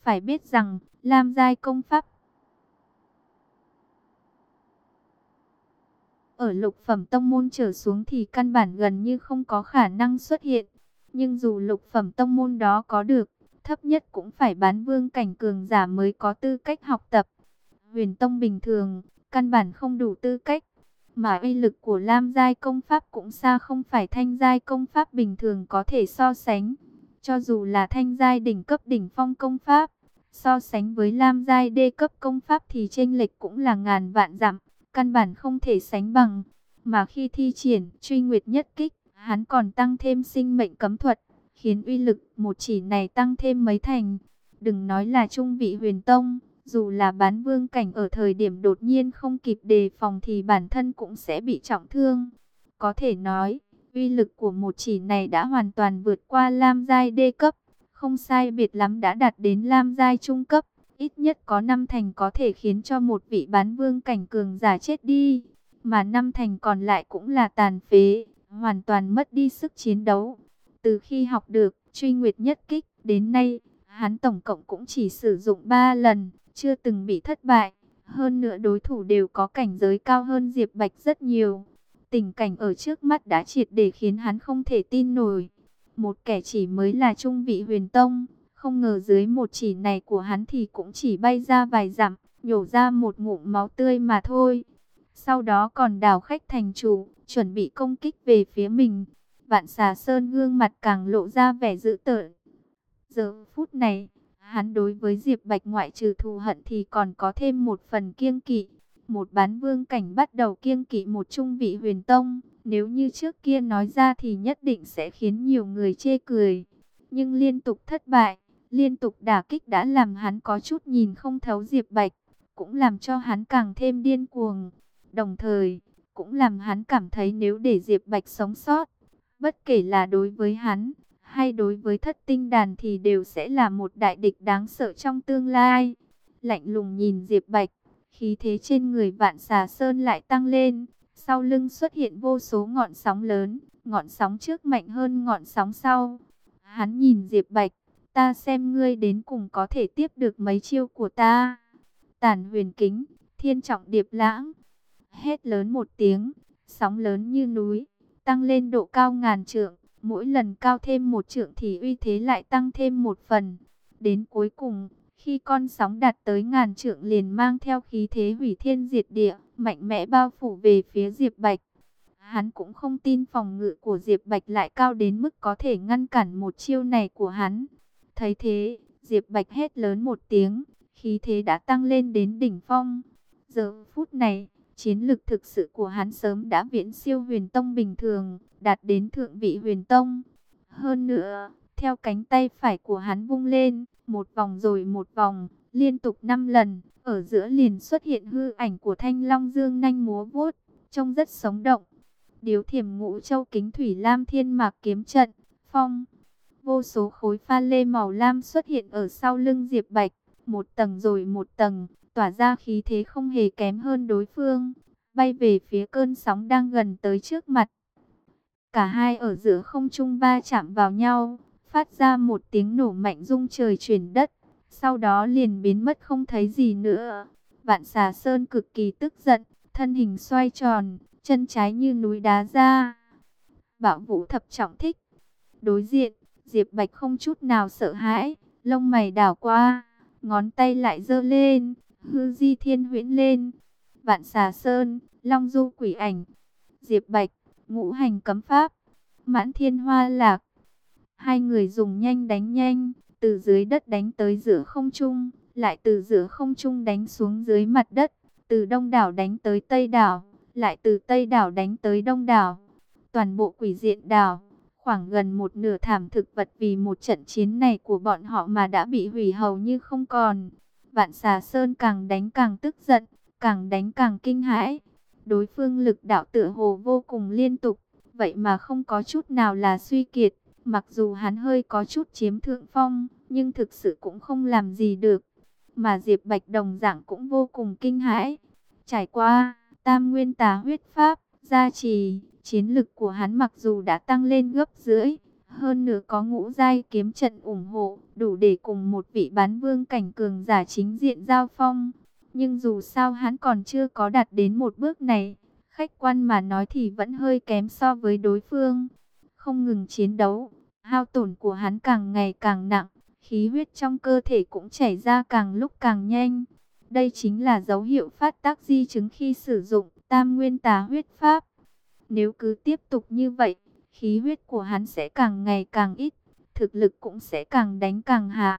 Phải biết rằng, Lam giai công pháp ở lục phẩm tông môn trở xuống thì căn bản gần như không có khả năng xuất hiện. Nhưng dù lục phẩm tông môn đó có được, thấp nhất cũng phải bán vương cảnh cường giả mới có tư cách học tập. Huyền tông bình thường, căn bản không đủ tư cách. Mà uy lực của Lam giai công pháp cũng xa không phải thanh giai công pháp bình thường có thể so sánh. Cho dù là thanh giai đỉnh cấp đỉnh phong công pháp, so sánh với Lam giai đê cấp công pháp thì chênh lệch cũng là ngàn vạn dặm, căn bản không thể sánh bằng. Mà khi thi triển Truy Nguyệt nhất kích, hắn còn tăng thêm sinh mệnh cấm thuật, khiến uy lực một chỉ này tăng thêm mấy thành. Đừng nói là trung vị huyền tông, dù là bán vương cảnh ở thời điểm đột nhiên không kịp đề phòng thì bản thân cũng sẽ bị trọng thương. Có thể nói, uy lực của một chỉ này đã hoàn toàn vượt qua Lam giai đê cấp, không sai biệt lắm đã đạt đến Lam giai trung cấp, ít nhất có 5 thành có thể khiến cho một vị bán vương cảnh cường giả chết đi, mà 5 thành còn lại cũng là tàn phế, hoàn toàn mất đi sức chiến đấu. Từ khi học được Truy Nguyệt nhất kích đến nay, hắn tổng cộng cũng chỉ sử dụng 3 lần, chưa từng bị thất bại. Hơn nữa đối thủ đều có cảnh giới cao hơn Diệp Bạch rất nhiều. Tình cảnh ở trước mắt đã triệt để khiến hắn không thể tin nổi. Một kẻ chỉ mới là trung vị huyền tông, không ngờ dưới một chỉ này của hắn thì cũng chỉ bay ra vài dặm, nhổ ra một ngụm máu tươi mà thôi. Sau đó còn đảo khách thành chủ, chuẩn bị công kích về phía mình. Vạn Xà Sơn gương mặt càng lộ ra vẻ dữ tợn. Giờ phút này, hắn đối với Diệp Bạch ngoại trừ thù hận thì còn có thêm một phần kiêng kỵ. Một bán vương cảnh bắt đầu kiêng kỵ một trung vị huyền tông. Nếu như trước kia nói ra thì nhất định sẽ khiến nhiều người chê cười. Nhưng liên tục thất bại, liên tục đả kích đã làm hắn có chút nhìn không thấu Diệp Bạch. Cũng làm cho hắn càng thêm điên cuồng. Đồng thời, cũng làm hắn cảm thấy nếu để Diệp Bạch sống sót, bất kể là đối với hắn hay đối với Thất Tinh Đàn thì đều sẽ là một đại địch đáng sợ trong tương lai. Lạnh lùng nhìn Diệp Bạch, khí thế trên người Vạn Xà Sơn lại tăng lên, sau lưng xuất hiện vô số ngọn sóng lớn, ngọn sóng trước mạnh hơn ngọn sóng sau. Hắn nhìn Diệp Bạch, ta xem ngươi đến cùng có thể tiếp được mấy chiêu của ta. Tản Huyền Kính, Thiên Trọng Điệp Lãng. Hét lớn một tiếng, sóng lớn như núi, tăng lên độ cao ngàn trượng. Mỗi lần cao thêm một trượng thì uy thế lại tăng thêm một phần. Đến cuối cùng, khi con sóng đạt tới ngàn trượng liền mang theo khí thế hủy thiên diệt địa, mạnh mẽ bao phủ về phía Diệp Bạch. Hắn cũng không tin phòng ngự của Diệp Bạch lại cao đến mức có thể ngăn cản một chiêu này của hắn. Thấy thế, Diệp Bạch hét lớn một tiếng, khí thế đã tăng lên đến đỉnh phong. Giờ phút này, chiến lực thực sự của hắn sớm đã viễn siêu huyền tông bình thường, đạt đến thượng vị huyền tông. Hơn nữa, theo cánh tay phải của hắn vung lên, một vòng rồi một vòng, liên tục 5 lần, ở giữa liền xuất hiện hư ảnh của Thanh Long dương nanh múa vuốt, trông rất sống động. Điếu Thiểm Ngũ Châu Kính Thủy Lam Thiên Mạc Kiếm Trận, phong. Vô số khối pha lê màu lam xuất hiện ở sau lưng Diệp Bạch, một tầng rồi một tầng, tỏa ra khí thế không hề kém hơn đối phương, bay về phía cơn sóng đang gần tới trước mặt. Cả hai ở giữa không trung va chạm vào nhau, phát ra một tiếng nổ mạnh rung trời chuyển đất, sau đó liền biến mất không thấy gì nữa. Vạn Xà Sơn cực kỳ tức giận, thân hình xoay tròn, chân trái như núi đá ra. Bạo Vũ Thập Trọng Thích. Đối diện, Diệp Bạch không chút nào sợ hãi, lông mày đảo qua, ngón tay lại giơ lên, hư di thiên huyễn lên. Vạn Xà Sơn, Long Du Quỷ Ảnh. Diệp Bạch, Ngũ Hành Cấm Pháp, Mãn Thiên Hoa Lạc. Hai người dùng nhanh đánh nhanh, từ dưới đất đánh tới giữa không trung, lại từ giữa không trung đánh xuống dưới mặt đất, từ đông đảo đánh tới tây đảo, lại từ tây đảo đánh tới đông đảo. Toàn bộ Quỷ Diện đảo, khoảng gần một nửa thảm thực vật vì một trận chiến này của bọn họ mà đã bị hủy hầu như không còn. Vạn Xà Sơn càng đánh càng tức giận, càng đánh càng kinh hãi. Đối phương lực đạo tựa hồ vô cùng liên tục, vậy mà không có chút nào là suy kiệt. Mặc dù hắn hơi có chút chiếm thượng phong, nhưng thực sự cũng không làm gì được. Mà Diệp Bạch đồng dạng cũng vô cùng kinh hãi. Trải qua Tam Nguyên Tà Huyết Pháp gia trì, chiến lực của hắn mặc dù đã tăng lên gấp rưỡi, Hơn nữa có ngũ giai kiếm trận ủng hộ, đủ để cùng một vị bán vương cảnh cường giả chính diện giao phong. Nhưng dù sao hắn còn chưa có đạt đến một bước này, khách quan mà nói thì vẫn hơi kém so với đối phương. Không ngừng chiến đấu, hao tổn của hắn càng ngày càng nặng, khí huyết trong cơ thể cũng chảy ra càng lúc càng nhanh. Đây chính là dấu hiệu phát tác di chứng khi sử dụng Tam Nguyên Tà Huyết Pháp. Nếu cứ tiếp tục như vậy, khí huyết của hắn sẽ càng ngày càng ít, thực lực cũng sẽ càng đánh càng hạ.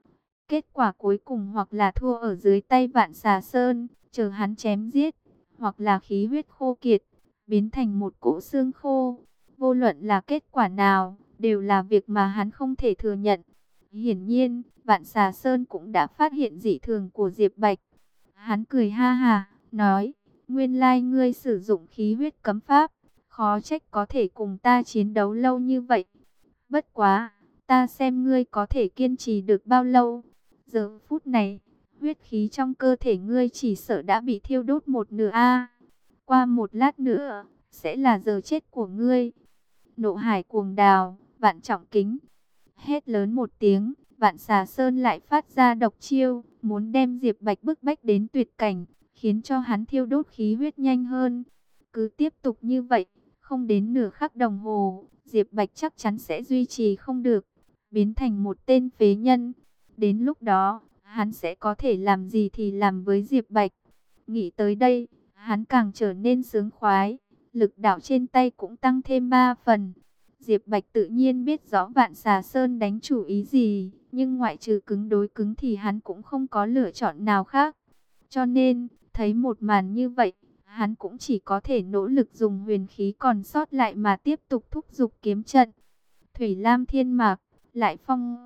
Kết quả cuối cùng hoặc là thua ở dưới tay Vạn Xà Sơn, chờ hắn chém giết, hoặc là khí huyết khô kiệt, biến thành một cỗ xương khô. Vô luận là kết quả nào, đều là việc mà hắn không thể thừa nhận. Hiển nhiên, Vạn Xà Sơn cũng đã phát hiện dị thường của Diệp Bạch. Hắn cười ha ha, nói, nguyên lai ngươi sử dụng khí huyết cấm pháp, khó trách có thể cùng ta chiến đấu lâu như vậy. Bất quá, ta xem ngươi có thể kiên trì được bao lâu. Giờ phút này, huyết khí trong cơ thể ngươi chỉ sợ đã bị thiêu đốt một nửa a. Qua một lát nữa, sẽ là giờ chết của ngươi. Nộ hải cuồng đào, Vạn Trọng Kính. Hét lớn một tiếng, Vạn Xà Sơn lại phát ra độc chiêu, muốn đem Diệp Bạch bức bách đến tuyệt cảnh, khiến cho hắn thiêu đốt khí huyết nhanh hơn. Cứ tiếp tục như vậy, không đến nửa khắc đồng hồ, Diệp Bạch chắc chắn sẽ duy trì không được, biến thành một tên phế nhân. Đến lúc đó, hắn sẽ có thể làm gì thì làm với Diệp Bạch. Nghĩ tới đây, hắn càng trở nên sướng khoái, lực đạo trên tay cũng tăng thêm 3 phần. Diệp Bạch tự nhiên biết rõ Vạn Xà Sơn đánh chủ ý gì, nhưng ngoại trừ cứng đối cứng thì hắn cũng không có lựa chọn nào khác. Cho nên, thấy một màn như vậy, hắn cũng chỉ có thể nỗ lực dùng huyền khí còn sót lại mà tiếp tục thúc giục kiếm trận. Thủy Lam Thiên Mạc, lại phong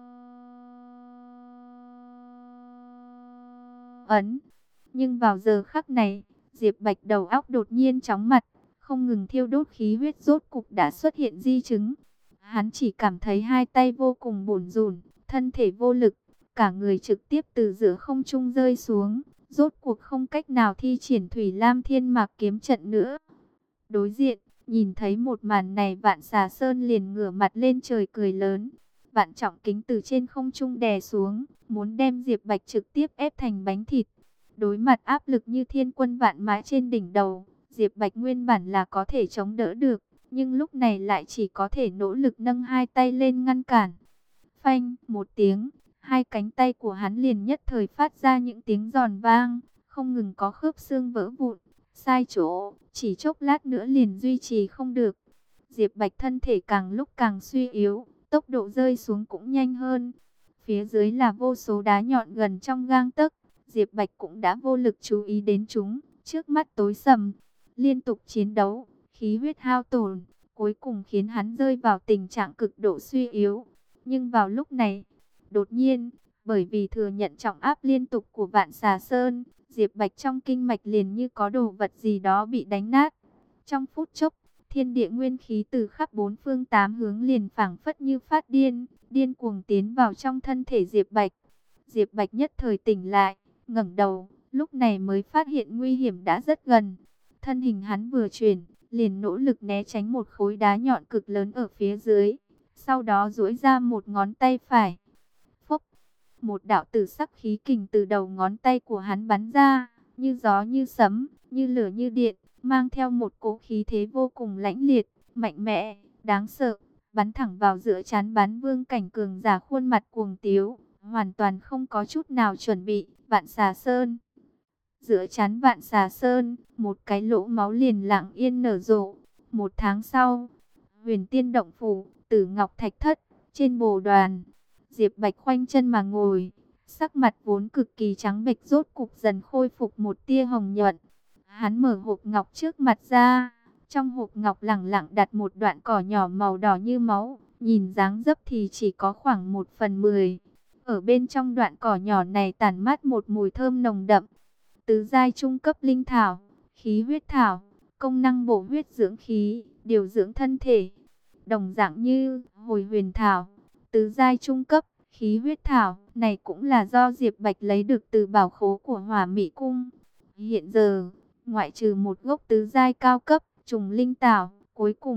ấn. Nhưng vào giờ khắc này, Diệp Bạch đầu óc đột nhiên chóng mặt, không ngừng thiêu đốt khí huyết, rốt cục đã xuất hiện di chứng. Hắn chỉ cảm thấy hai tay vô cùng bủn rủn, thân thể vô lực, cả người trực tiếp từ giữa không trung rơi xuống, rốt cuộc không cách nào thi triển Thủy Lam Thiên Mạc kiếm trận nữa. Đối diện, nhìn thấy một màn này, Vạn Xà Sơn liền ngửa mặt lên trời cười lớn. Vạn Trọng Kính từ trên không trung đè xuống, muốn đem Diệp Bạch trực tiếp ép thành bánh thịt. Đối mặt áp lực như thiên quân vạn mã trên đỉnh đầu, Diệp Bạch nguyên bản là có thể chống đỡ được, nhưng lúc này lại chỉ có thể nỗ lực nâng hai tay lên ngăn cản. Phanh, một tiếng, hai cánh tay của hắn liền nhất thời phát ra những tiếng giòn vang, không ngừng có khớp xương vỡ vụn, sai chỗ, chỉ chốc lát nữa liền duy trì không được. Diệp Bạch thân thể càng lúc càng suy yếu, tốc độ rơi xuống cũng nhanh hơn. Phía dưới là vô số đá nhọn gần trong gang tấc, Diệp Bạch cũng đã vô lực chú ý đến chúng, trước mắt tối sầm, liên tục chiến đấu, khí huyết hao tổn, cuối cùng khiến hắn rơi vào tình trạng cực độ suy yếu. Nhưng vào lúc này, đột nhiên, bởi vì thừa nhận trọng áp liên tục của Vạn Xà Sơn, Diệp Bạch trong kinh mạch liền như có đồ vật gì đó bị đánh nát. Trong phút chốc, thiên địa nguyên khí từ khắp bốn phương tám hướng liền phảng phất như phát điên, điên cuồng tiến vào trong thân thể Diệp Bạch. Diệp Bạch nhất thời tỉnh lại, ngẩng đầu, lúc này mới phát hiện nguy hiểm đã rất gần. Thân hình hắn vừa chuyển, liền nỗ lực né tránh một khối đá nhọn cực lớn ở phía dưới. Sau đó duỗi ra một ngón tay phải. Phốc, một đạo tử sắc khí kình từ đầu ngón tay của hắn bắn ra, như gió như sấm, như lửa như điện, mang theo một cỗ khí thế vô cùng lãnh liệt, mạnh mẽ, đáng sợ, bắn thẳng vào giữa trán Bán Vương cảnh cường giả khuôn mặt cuồng tiếu, hoàn toàn không có chút nào chuẩn bị. Vạn Xà Sơn. Giữa trán Vạn Xà Sơn, một cái lỗ máu liền lặng yên nở rộ. Một tháng sau, Huyền Tiên Động Phủ, Tử Ngọc Thạch Thất, trên bồ đoàn, Diệp Bạch khoanh chân mà ngồi, sắc mặt vốn cực kỳ trắng bệch rốt cục dần khôi phục một tia hồng nhuận. Hắn mở hộp ngọc trước mặt ra, trong hộp ngọc lẳng lặng đặt một đoạn cỏ nhỏ màu đỏ như máu, nhìn dáng dấp thì chỉ có khoảng 1/10. Ở bên trong đoạn cỏ nhỏ này tản mát một mùi thơm nồng đậm. Tứ giai trung cấp linh thảo, khí huyết thảo, công năng bổ huyết dưỡng khí, điều dưỡng thân thể. Đồng dạng như hồi huyền thảo, tứ giai trung cấp, khí huyết thảo, này cũng là do Diệp Bạch lấy được từ bảo khố của Hỏa Mị Cung. Hiện giờ, ngoại trừ một gốc tứ giai cao cấp, trùng linh thảo, cuối cùng,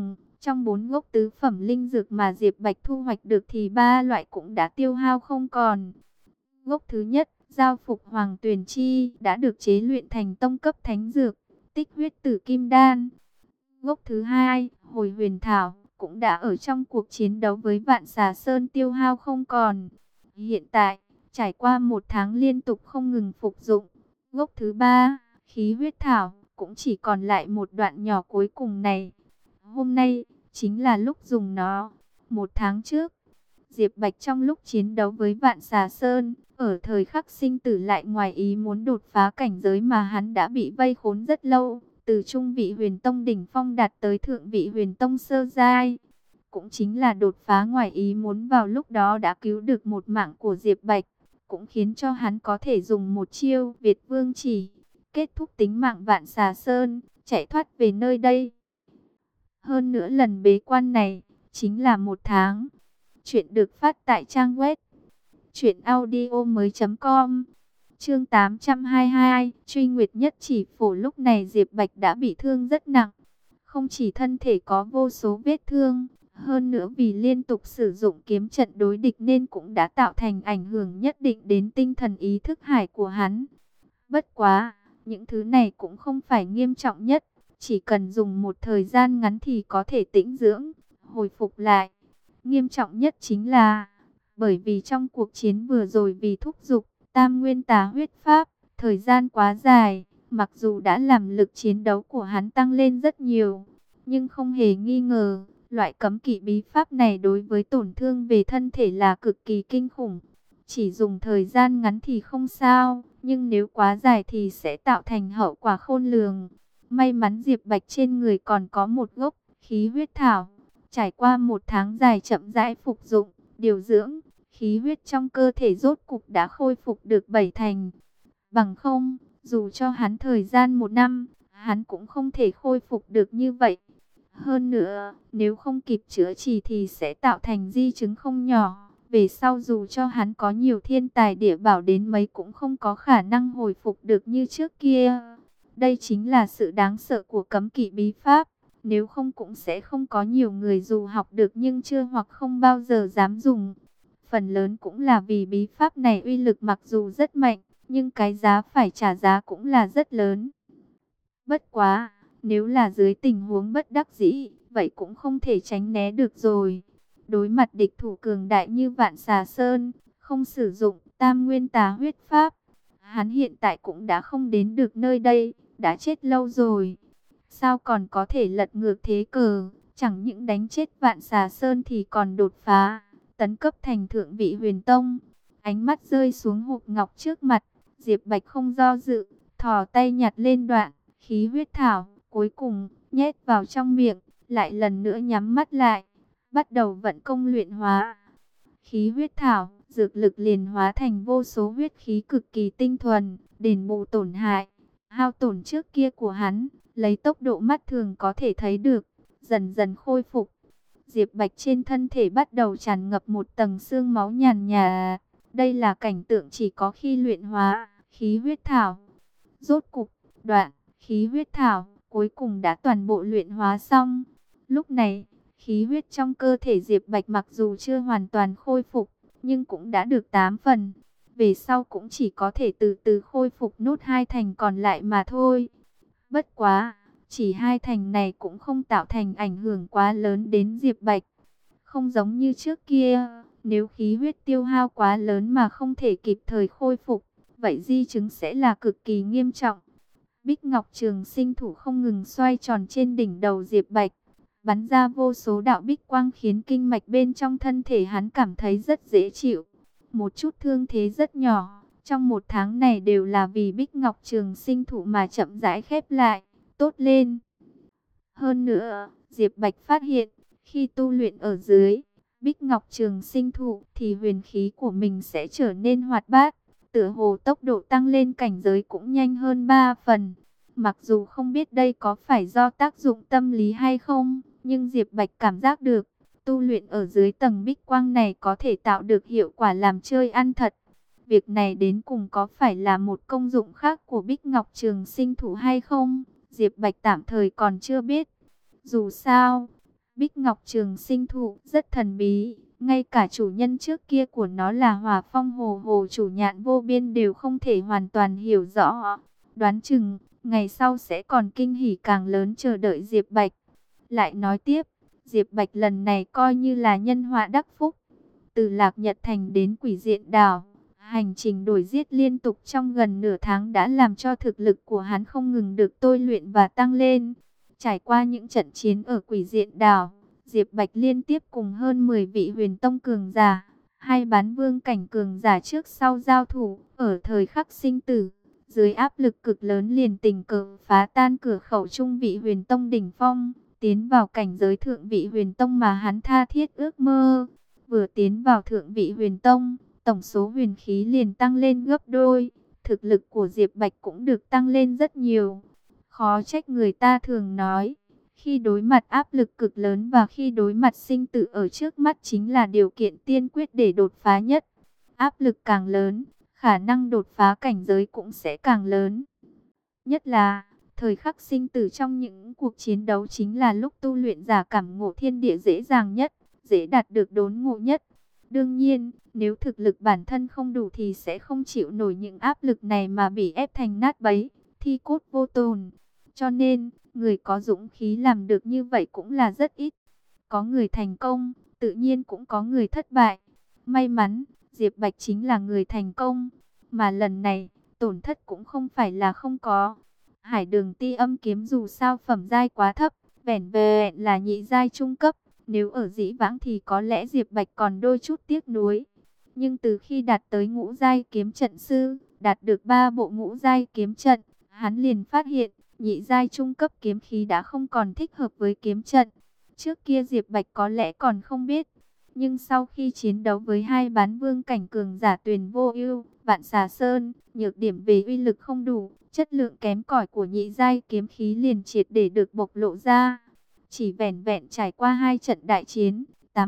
Trong 4 gốc tứ phẩm linh dược mà Diệp Bạch thu hoạch được thì 3 loại cũng đã tiêu hao không còn. Gốc thứ nhất, giao phục hoàng tuyền chi, đã được chế luyện thành tông cấp thánh dược, tích huyết tử kim đan. Gốc thứ hai, hồi huyền thảo, cũng đã ở trong cuộc chiến đấu với Vạn Xà Sơn tiêu hao không còn. Hiện tại, trải qua 1 tháng liên tục không ngừng phục dụng, gốc thứ ba, khí huyết thảo, cũng chỉ còn lại một đoạn nhỏ cuối cùng này. Hôm nay, chính là lúc dùng nó. 1 tháng trước, Diệp Bạch trong lúc chiến đấu với Vạn Xà Sơn, ở thời khắc sinh tử lại ngoài ý muốn đột phá cảnh giới mà hắn đã bị vây khốn rất lâu. Từ trung vị huyền tông đỉnh phong đạt tới thượng vị huyền tông sơ giai. Cũng chính là đột phá ngoài ý muốn vào lúc đó đã cứu được một mạng của Diệp Bạch. Cũng khiến cho hắn có thể dùng một chiêu Việt Vương Chỉ, kết thúc tính mạng Vạn Xà Sơn, chạy thoát về nơi đây. Hơn nữa lần bế quan này, chính là 1 tháng. Chuyện được phát tại trang web truyệnaudiomoi.com. Chương 822, Truy Nguyệt Nhất Chỉ Phổ. Lúc này Diệp Bạch đã bị thương rất nặng. Không chỉ thân thể có vô số vết thương, hơn nữa vì liên tục sử dụng kiếm trận đối địch nên cũng đã tạo thành ảnh hưởng nhất định đến tinh thần ý thức hải của hắn. Bất quá, những thứ này cũng không phải nghiêm trọng nhất. Chỉ cần dùng một thời gian ngắn thì có thể tĩnh dưỡng, hồi phục lại. Nghiêm trọng nhất chính là, bởi vì trong cuộc chiến vừa rồi vì thúc giục Tam Nguyên Tà Huyết Pháp, thời gian quá dài, mặc dù đã làm lực chiến đấu của hắn tăng lên rất nhiều, nhưng không hề nghi ngờ, loại cấm kỵ bí pháp này đối với tổn thương về thân thể là cực kỳ kinh khủng. Chỉ dùng thời gian ngắn thì không sao, nhưng nếu quá dài thì sẽ tạo thành hậu quả khôn lường. May mắn Diệp Bạch trên người còn có một gốc khí huyết thảo. Trải qua 1 tháng dài chậm rãi phục dụng, điều dưỡng, khí huyết trong cơ thể rốt cục đã khôi phục được 7 thành. Bằng không, dù cho hắn thời gian 1 năm, hắn cũng không thể khôi phục được như vậy. Hơn nữa, nếu không kịp chữa trị thì sẽ tạo thành di chứng không nhỏ. Về sau dù cho hắn có nhiều thiên tài địa bảo đến mấy cũng không có khả năng hồi phục được như trước kia. Đây chính là sự đáng sợ của cấm kỵ bí pháp. Nếu không cũng sẽ không có nhiều người dù học được nhưng chưa hoặc không bao giờ dám dùng. Phần lớn cũng là vì bí pháp này uy lực mặc dù rất mạnh, nhưng cái giá phải trả giá cũng là rất lớn. Bất quá, nếu là dưới tình huống bất đắc dĩ, vậy cũng không thể tránh né được rồi. Đối mặt địch thủ cường đại như Vạn Xà Sơn, không sử dụng Tam Nguyên Tà Huyết Pháp, hắn hiện tại cũng đã không đến được nơi đây, đã chết lâu rồi. Sao còn có thể lật ngược thế cờ, chẳng những đánh chết Vạn Xà Sơn thì còn đột phá, tấn cấp thành thượng vị huyền tông. Ánh mắt rơi xuống hộp ngọc trước mặt, Diệp Bạch không do dự, thò tay nhặt lên đoạn khí huyết thảo, cuối cùng nhét vào trong miệng, lại lần nữa nhắm mắt lại, bắt đầu vận công luyện hóa. Khí huyết thảo, dược lực liền hóa thành vô số huyết khí cực kỳ tinh thuần, đền bù tổn hại, hao tổn trước kia của hắn, lấy tốc độ mắt thường có thể thấy được, dần dần khôi phục. Diệp Bạch trên thân thể bắt đầu tràn ngập một tầng xương máu nhàn nhạt. Đây là cảnh tượng chỉ có khi luyện hóa khí huyết thảo. Rốt cục, đoạn khí huyết thảo cuối cùng đã toàn bộ luyện hóa xong. Lúc này, khí huyết trong cơ thể Diệp Bạch mặc dù chưa hoàn toàn khôi phục, nhưng cũng đã được 8 phần. Về sau cũng chỉ có thể từ từ khôi phục nốt 2 thành còn lại mà thôi. Bất quá, chỉ 2 thành này cũng không tạo thành ảnh hưởng quá lớn đến Diệp Bạch. Không giống như trước kia, nếu khí huyết tiêu hao quá lớn mà không thể kịp thời khôi phục, vậy di chứng sẽ là cực kỳ nghiêm trọng. Bích Ngọc Trường Sinh thủ không ngừng xoay tròn trên đỉnh đầu Diệp Bạch, bắn ra vô số đạo bích quang khiến kinh mạch bên trong thân thể hắn cảm thấy rất dễ chịu. Một chút thương thế rất nhỏ, trong 1 tháng này đều là vì Bích Ngọc Trường Sinh thủ mà chậm rãi khép lại, tốt lên. Hơn nữa, Diệp Bạch phát hiện, khi tu luyện ở dưới Bích Ngọc Trường Sinh thủ thì huyền khí của mình sẽ trở nên hoạt bát, tựa hồ tốc độ tăng lên cảnh giới cũng nhanh hơn 3 phần. Mặc dù không biết đây có phải do tác dụng tâm lý hay không, nhưng Diệp Bạch cảm giác được, tu luyện ở dưới tầng bích quang này có thể tạo được hiệu quả làm chơi ăn thật. Việc này đến cùng có phải là một công dụng khác của Bích Ngọc Trường Sinh thủ hay không? Diệp Bạch tạm thời còn chưa biết. Dù sao, Bích Ngọc Trường Sinh thụ rất thần bí, ngay cả chủ nhân trước kia của nó là Hỏa Phong Hồ Hồ chủ Nhạn Vô Biên đều không thể hoàn toàn hiểu rõ. Đoán chừng ngày sau sẽ còn kinh hỉ càng lớn chờ đợi Diệp Bạch. Lại nói tiếp, Diệp Bạch lần này coi như là nhân họa đắc phúc. Từ Lạc Nhật Thành đến Quỷ Diện Đảo, hành trình đuổi giết liên tục trong gần nửa tháng đã làm cho thực lực của hắn không ngừng được tôi luyện và tăng lên. Trải qua những trận chiến ở Quỷ Diện Đảo, Diệp Bạch liên tiếp cùng hơn 10 vị huyền tông cường giả, hai bán vương cảnh cường giả trước sau giao thủ, ở thời khắc sinh tử. Dưới áp lực cực lớn liền tình cờ phá tan cửa khẩu trung vị huyền tông đỉnh phong, tiến vào cảnh giới thượng vị huyền tông mà hắn tha thiết ước mơ. Vừa tiến vào thượng vị huyền tông, tổng số huyền khí liền tăng lên gấp đôi, thực lực của Diệp Bạch cũng được tăng lên rất nhiều. Khó trách người ta thường nói, khi đối mặt áp lực cực lớn và khi đối mặt sinh tử ở trước mắt chính là điều kiện tiên quyết để đột phá nhất. Áp lực càng lớn, khả năng đột phá cảnh giới cũng sẽ càng lớn. Nhất là, thời khắc sinh tử trong những cuộc chiến đấu chính là lúc tu luyện giả cảm ngộ thiên địa dễ dàng nhất, dễ đạt được đốn ngộ nhất. Đương nhiên, nếu thực lực bản thân không đủ thì sẽ không chịu nổi những áp lực này mà bị ép thành nát bấy, thi cốt vô tồn. Cho nên, người có dũng khí làm được như vậy cũng là rất ít. Có người thành công, tự nhiên cũng có người thất bại. May mắn, Diệp Bạch chính là người thành công. Mà lần này, tổn thất cũng không phải là không có. Hải Đường Ti Âm kiếm dù sao phẩm giai quá thấp, vẻn vẹn là nhị giai trung cấp. Nếu ở dĩ vãng thì có lẽ Diệp Bạch còn đôi chút tiếc nuối. Nhưng từ khi đạt tới ngũ giai kiếm trận sư, đạt được 3 bộ ngũ giai kiếm trận, hắn liền phát hiện, nhị giai trung cấp kiếm khí đã không còn thích hợp với kiếm trận. Trước kia Diệp Bạch có lẽ còn không biết, nhưng sau khi chiến đấu với hai bán vương cảnh cường giả Tuyền Vô Ưu, Vạn Xà Sơn, nhược điểm về uy lực không đủ, chất lượng kém cỏi của nhị giai kiếm khí liền triệt để được bộc lộ ra. Chỉ vẻn vẹn trải qua 2 trận đại chiến,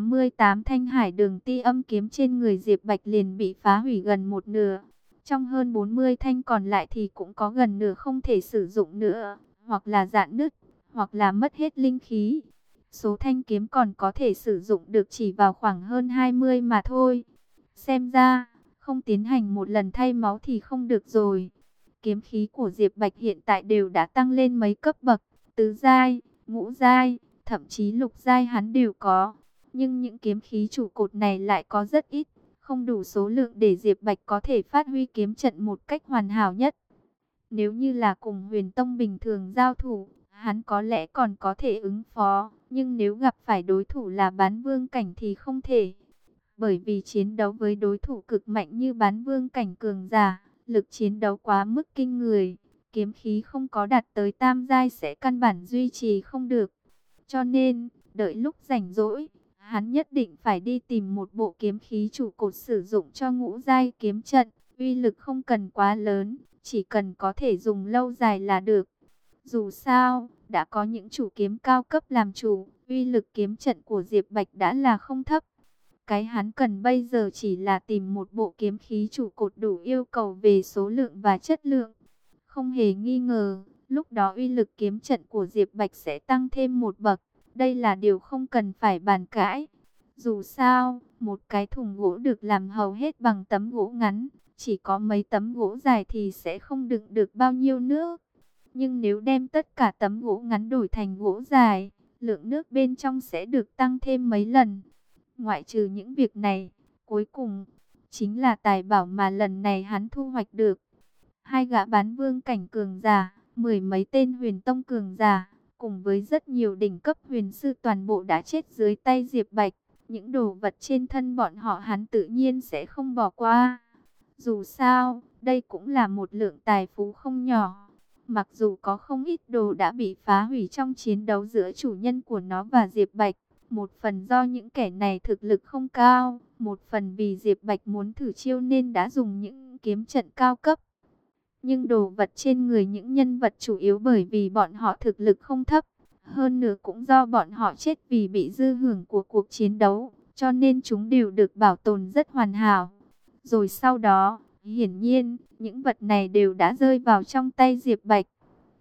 88 thanh Hải Đường Ti Âm kiếm trên người Diệp Bạch liền bị phá hủy gần một nửa. Trong hơn 40 thanh còn lại thì cũng có gần nửa không thể sử dụng nữa, hoặc là rạn nứt, hoặc là mất hết linh khí. Số thanh kiếm còn có thể sử dụng được chỉ vào khoảng hơn 20 mà thôi. Xem ra, không tiến hành một lần thay máu thì không được rồi. Kiếm khí của Diệp Bạch hiện tại đều đã tăng lên mấy cấp bậc, tứ giai, ngũ giai, thậm chí lục giai hắn đều có. Nhưng những kiếm khí trụ cột này lại có rất ít, không đủ số lượng để Diệp Bạch có thể phát huy kiếm trận một cách hoàn hảo nhất. Nếu như là cùng Huyền Tông bình thường giao thủ, hắn có lẽ còn có thể ứng phó, nhưng nếu gặp phải đối thủ là bán vương cảnh thì không thể. Bởi vì chiến đấu với đối thủ cực mạnh như bán vương cảnh cường giả, lực chiến đấu quá mức kinh người, kiếm khí không có đạt tới tam giai sẽ căn bản duy trì không được. Cho nên, đợi lúc rảnh rỗi, hắn nhất định phải đi tìm một bộ kiếm khí trụ cột sử dụng cho ngũ giai kiếm trận, uy lực không cần quá lớn, chỉ cần có thể dùng lâu dài là được. Dù sao, đã có những chủ kiếm cao cấp làm chủ, uy lực kiếm trận của Diệp Bạch đã là không thấp. Cái hắn cần bây giờ chỉ là tìm một bộ kiếm khí trụ cột đủ yêu cầu về số lượng và chất lượng. Không hề nghi ngờ, lúc đó uy lực kiếm trận của Diệp Bạch sẽ tăng thêm một bậc. Đây là điều không cần phải bàn cãi. Dù sao, một cái thùng gỗ được làm hầu hết bằng tấm gỗ ngắn, chỉ có mấy tấm gỗ dài thì sẽ không đựng được bao nhiêu nước. Nhưng nếu đem tất cả tấm gỗ ngắn đổi thành gỗ dài, lượng nước bên trong sẽ được tăng thêm mấy lần. Ngoại trừ những việc này, cuối cùng, chính là tài bảo mà lần này hắn thu hoạch được. Hai gã bán vương cảnh cường giả, 10 mấy tên huyền tông cường giả, cùng với rất nhiều đỉnh cấp huyền sư toàn bộ đã chết dưới tay Diệp Bạch. Những đồ vật trên thân bọn họ hắn tự nhiên sẽ không bỏ qua. Dù sao, đây cũng là một lượng tài phú không nhỏ. Mặc dù có không ít đồ đã bị phá hủy trong chiến đấu giữa chủ nhân của nó và Diệp Bạch. Một phần do những kẻ này thực lực không cao, một phần vì Diệp Bạch muốn thử chiêu nên đã dùng những kiếm trận cao cấp. Nhưng đồ vật trên người những nhân vật chủ yếu bởi vì bọn họ thực lực không thấp. Hơn nữa cũng do bọn họ chết vì bị dư hưởng của cuộc chiến đấu, cho nên chúng đều được bảo tồn rất hoàn hảo. Rồi sau đó, hiển nhiên, những vật này đều đã rơi vào trong tay Diệp Bạch.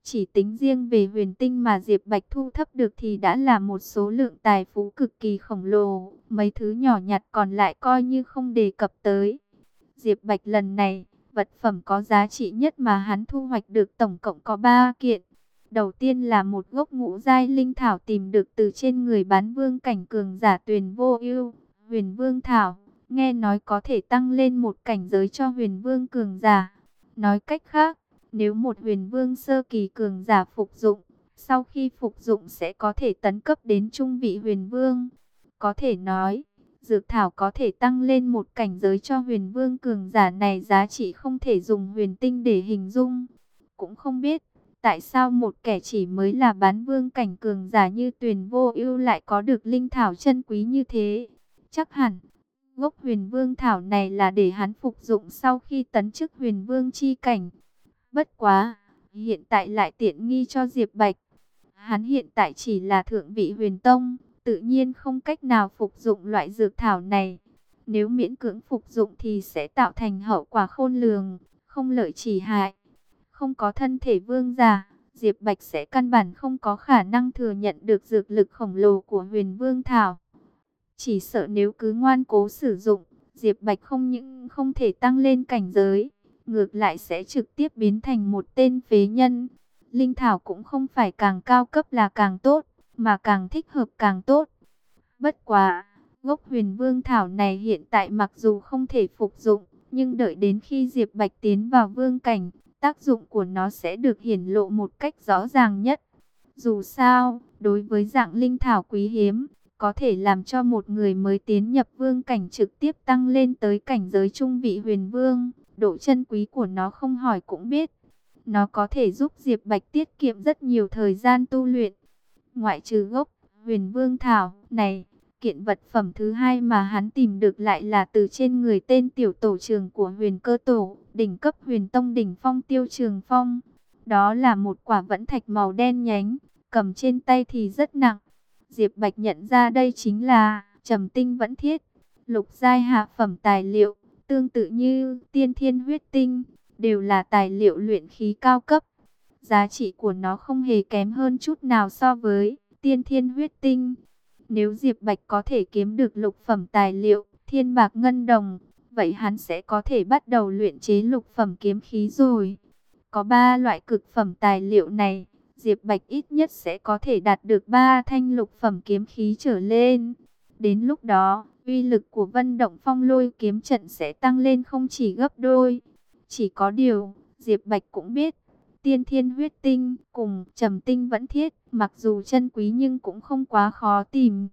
Chỉ tính riêng về huyền tinh mà Diệp Bạch thu thập được thì đã là một số lượng tài phú cực kỳ khổng lồ. Mấy thứ nhỏ nhặt còn lại coi như không đề cập tới. Diệp Bạch lần này, vật phẩm có giá trị nhất mà hắn thu hoạch được tổng cộng có 3 kiện. Đầu tiên là một gốc ngũ giai linh thảo tìm được từ trên người bán vương cảnh cường giả Tuyền Vô Ưu. Huyền Vương Thảo, nghe nói có thể tăng lên một cảnh giới cho huyền vương cường giả. Nói cách khác, nếu một huyền vương sơ kỳ cường giả phục dụng, sau khi phục dụng sẽ có thể tấn cấp đến trung vị huyền vương. Có thể nói, dược thảo có thể tăng lên một cảnh giới cho huyền vương cường giả này giá trị không thể dùng huyền tinh để hình dung. Cũng không biết, tại sao một kẻ chỉ mới là bán vương cảnh cường giả như Tuyền Vô Ưu lại có được linh thảo chân quý như thế. Chắc hẳn, gốc huyền vương thảo này là để hắn phục dụng sau khi tấn chức huyền vương chi cảnh. Bất quá, hiện tại lại tiện nghi cho Diệp Bạch. Hắn hiện tại chỉ là thượng vị huyền tông, tự nhiên không cách nào phục dụng loại dược thảo này. Nếu miễn cưỡng phục dụng thì sẽ tạo thành hậu quả khôn lường, không lợi chỉ hại. Không có thân thể vương giả, Diệp Bạch sẽ căn bản không có khả năng thừa nhận được dược lực khổng lồ của huyền vương thảo. Chỉ sợ nếu cứ ngoan cố sử dụng, Diệp Bạch không những không thể tăng lên cảnh giới, ngược lại sẽ trực tiếp biến thành một tên phế nhân. Linh thảo cũng không phải càng cao cấp là càng tốt, mà càng thích hợp càng tốt. Bất quá, gốc huyền vương thảo này hiện tại mặc dù không thể phục dụng, nhưng đợi đến khi Diệp Bạch tiến vào vương cảnh, tác dụng của nó sẽ được hiển lộ một cách rõ ràng nhất. Dù sao, đối với dạng linh thảo quý hiếm, có thể làm cho một người mới tiến nhập vương cảnh trực tiếp tăng lên tới cảnh giới trung vị huyền vương. Độ chân quý của nó không hỏi cũng biết. Nó có thể giúp Diệp Bạch tiết kiệm rất nhiều thời gian tu luyện. Ngoại trừ gốc huyền vương thảo này, kiện vật phẩm thứ hai mà hắn tìm được lại là từ trên người tên tiểu tổ trưởng của huyền cơ tổ, đỉnh cấp huyền tông đỉnh phong Tiêu Trường Phong. Đó là một quả vẫn thạch màu đen nhánh, cầm trên tay thì rất nặng. Diệp Bạch nhận ra đây chính là trầm tinh vẫn thiết, lục giai hạ phẩm tài liệu, tương tự như tiên thiên huyết tinh, đều là tài liệu luyện khí cao cấp. Giá trị của nó không hề kém hơn chút nào so với tiên thiên huyết tinh. Nếu Diệp Bạch có thể kiếm được lục phẩm tài liệu, thiên bạc ngân đồng, vậy hắn sẽ có thể bắt đầu luyện chế lục phẩm kiếm khí rồi. Có 3 loại cực phẩm tài liệu này, Diệp Bạch ít nhất sẽ có thể đạt được 3 thanh lục phẩm kiếm khí trở lên. Đến lúc đó, uy lực của Vân Động Phong Lôi kiếm trận sẽ tăng lên không chỉ gấp đôi. Chỉ có điều, Diệp Bạch cũng biết, tiên thiên huyết tinh cùng trầm tinh vẫn thiết, mặc dù chân quý nhưng cũng không quá khó tìm.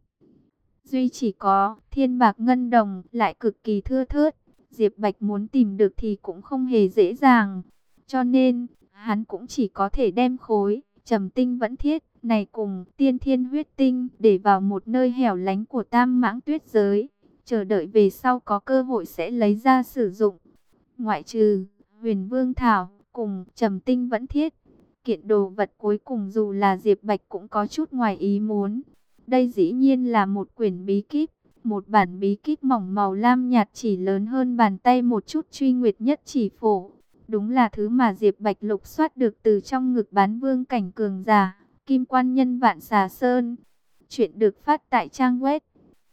Duy chỉ có thiên bạc ngân đồng lại cực kỳ thưa thớt, Diệp Bạch muốn tìm được thì cũng không hề dễ dàng. Cho nên, hắn cũng chỉ có thể đem khối trầm tinh vẫn thiết này cùng tiên thiên huyết tinh để vào một nơi hẻo lánh của Tam Mãng Tuyết giới, chờ đợi về sau có cơ hội sẽ lấy ra sử dụng. Ngoại trừ huyền vương thảo cùng trầm tinh vẫn thiết, kiện đồ vật cuối cùng dù là Diệp Bạch cũng có chút ngoài ý muốn. Đây dĩ nhiên là một quyển bí kíp, một bản bí kíp mỏng màu lam nhạt chỉ lớn hơn bàn tay một chút, Truy Nguyệt Nhất Chỉ Phổ. Đúng là thứ mà Diệp Bạch lục soát được từ trong ngực bán vương cảnh cường giả, Kim Quan Nhân Vạn Xà Sơn. Chuyện được phát tại trang web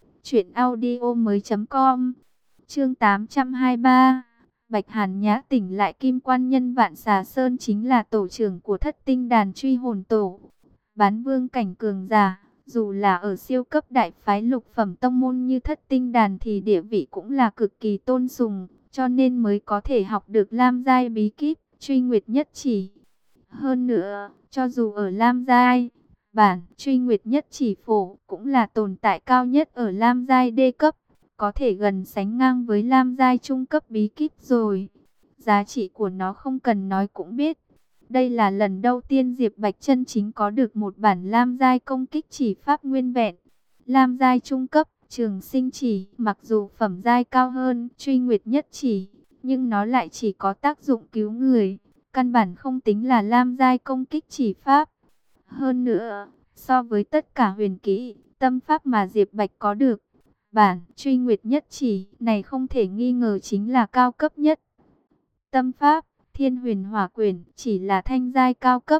truyệnaudiomoi.com. Chương 823. Bạch Hàn Nhã tỉnh lại. Kim Quan Nhân Vạn Xà Sơn chính là tổ trưởng của Thất Tinh Đàn Truy Hồn Tổ. Bán vương cảnh cường giả, dù là ở siêu cấp đại phái lục phẩm tông môn như Thất Tinh Đàn thì địa vị cũng là cực kỳ tôn sùng, cho nên mới có thể học được Lam giai bí kíp Truy Nguyệt Nhất Chỉ. Hơn nữa, cho dù ở Lam giai, bản Truy Nguyệt Nhất Chỉ Phổ cũng là tồn tại cao nhất ở Lam giai D cấp, có thể gần sánh ngang với Lam giai trung cấp bí kíp rồi. Giá trị của nó không cần nói cũng biết. Đây là lần đầu tiên Diệp Bạch chân chính có được một bản Lam giai công kích chỉ pháp nguyên vẹn. Lam giai trung cấp, Trường Sinh Chỉ, mặc dù phẩm giai cao hơn Truy Nguyệt Nhất Chỉ, nhưng nó lại chỉ có tác dụng cứu người, căn bản không tính là Lam giai công kích chỉ pháp. Hơn nữa, so với tất cả huyền kỹ, tâm pháp mà Diệp Bạch có được, bản Truy Nguyệt Nhất Chỉ này không thể nghi ngờ chính là cao cấp nhất. Tâm pháp Thiên Huyền Hỏa Quyển chỉ là thanh giai cao cấp,